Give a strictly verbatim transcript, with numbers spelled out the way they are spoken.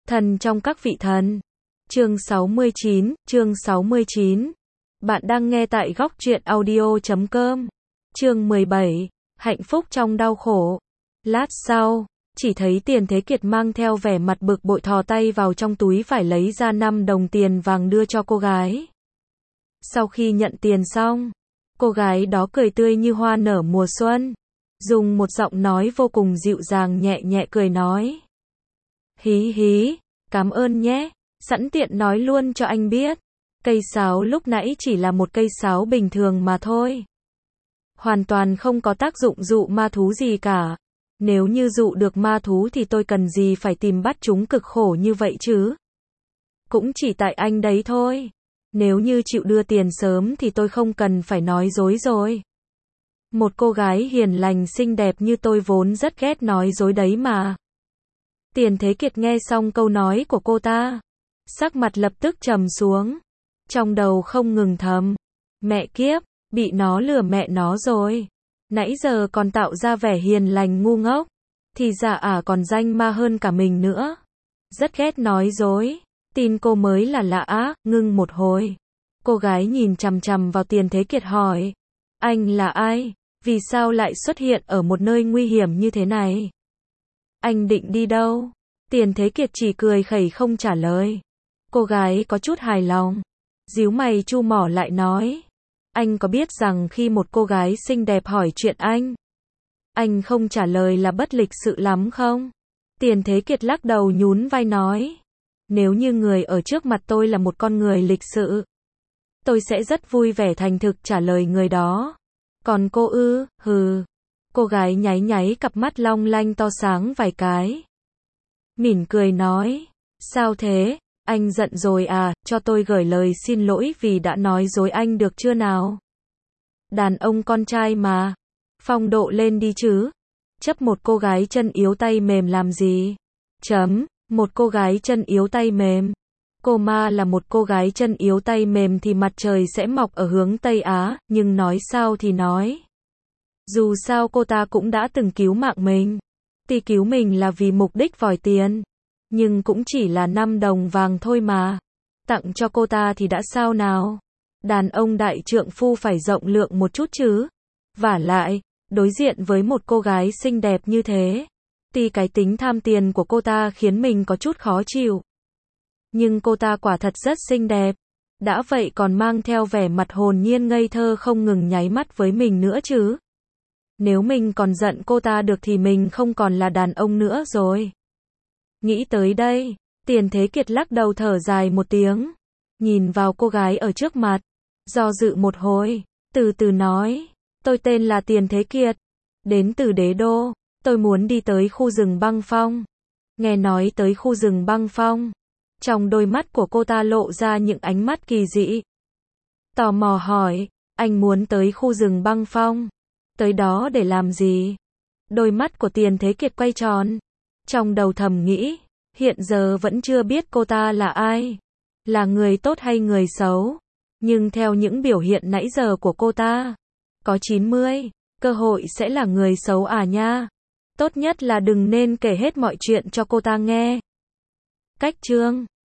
Thần trong các vị thần. Chương sáu mươi chín, chương sáu mươi chín. Bạn đang nghe tại góc truyện audio chấm com. Chương mười bảy, hạnh phúc trong đau khổ. Lát sau, chỉ thấy Tiền Thế Kiệt mang theo vẻ mặt bực bội thò tay vào trong túi phải lấy ra năm đồng tiền vàng đưa cho cô gái. Sau khi nhận tiền xong, cô gái đó cười tươi như hoa nở mùa xuân, dùng một giọng nói vô cùng dịu dàng nhẹ nhẹ cười nói: Hí hí, cảm ơn nhé, sẵn tiện nói luôn cho anh biết, cây sáo lúc nãy chỉ là một cây sáo bình thường mà thôi. Hoàn toàn không có tác dụng dụ ma thú gì cả. Nếu như dụ được ma thú thì tôi cần gì phải tìm bắt chúng cực khổ như vậy chứ? Cũng chỉ tại anh đấy thôi. Nếu như chịu đưa tiền sớm thì tôi không cần phải nói dối rồi. Một cô gái hiền lành xinh đẹp như tôi vốn rất ghét nói dối đấy mà. Tiền Thế Kiệt nghe xong câu nói của cô ta, sắc mặt lập tức trầm xuống, trong đầu không ngừng thầm: mẹ kiếp, bị nó lừa mẹ nó rồi. Nãy giờ còn tạo ra vẻ hiền lành ngu ngốc, thì dạ ả còn danh ma hơn cả mình nữa. Rất ghét nói dối, tin cô mới là lạ á. Ngưng một hồi, cô gái nhìn chằm chằm vào Tiền Thế Kiệt hỏi: anh là ai? Vì sao lại xuất hiện ở một nơi nguy hiểm như thế này? Anh định đi đâu? Tiền Thế Kiệt chỉ cười khẩy không trả lời. Cô gái có chút hài lòng, díu mày chu mỏ lại nói: anh có biết rằng khi một cô gái xinh đẹp hỏi chuyện anh, anh không trả lời là bất lịch sự lắm không? Tiền Thế Kiệt lắc đầu nhún vai nói: nếu như người ở trước mặt tôi là một con người lịch sự, tôi sẽ rất vui vẻ thành thực trả lời người đó. Còn cô ư? Hừ. Cô gái nháy nháy cặp mắt long lanh to sáng vài cái, mỉm cười nói: sao thế? Anh giận rồi à? Cho tôi gửi lời xin lỗi vì đã nói dối anh được chưa nào? Đàn ông con trai mà, phong độ lên đi chứ. Chấp một cô gái chân yếu tay mềm làm gì? Chấm, một cô gái chân yếu tay mềm. Cô ma là một cô gái chân yếu tay mềm thì mặt trời sẽ mọc ở hướng Tây Á, nhưng nói sao thì nói. Dù sao cô ta cũng đã từng cứu mạng mình. Tuy cứu mình là vì mục đích vòi tiền, nhưng cũng chỉ là năm đồng vàng thôi mà. Tặng cho cô ta thì đã sao nào? Đàn ông đại trượng phu phải rộng lượng một chút chứ. Vả lại, đối diện với một cô gái xinh đẹp như thế, tuy cái tính tham tiền của cô ta khiến mình có chút khó chịu, nhưng cô ta quả thật rất xinh đẹp. Đã vậy còn mang theo vẻ mặt hồn nhiên ngây thơ không ngừng nháy mắt với mình nữa chứ. Nếu mình còn giận cô ta được thì mình không còn là đàn ông nữa rồi. Nghĩ tới đây, Tiền Thế Kiệt lắc đầu thở dài một tiếng, nhìn vào cô gái ở trước mặt, do dự một hồi, từ từ nói: tôi tên là Tiền Thế Kiệt, đến từ Đế Đô, tôi muốn đi tới khu rừng băng phong. Nghe nói tới khu rừng băng phong, trong đôi mắt của cô ta lộ ra những ánh mắt kỳ dị. Tò mò hỏi: anh muốn tới khu rừng băng phong? Tới đó để làm gì? Đôi mắt của Tiền Thế Kiệt quay tròn, trong đầu thầm nghĩ, hiện giờ vẫn chưa biết cô ta là ai, là người tốt hay người xấu, nhưng theo những biểu hiện nãy giờ của cô ta, có chín mươi cơ hội sẽ là người xấu à nha. Tốt nhất là đừng nên kể hết mọi chuyện cho cô ta nghe. Cách chương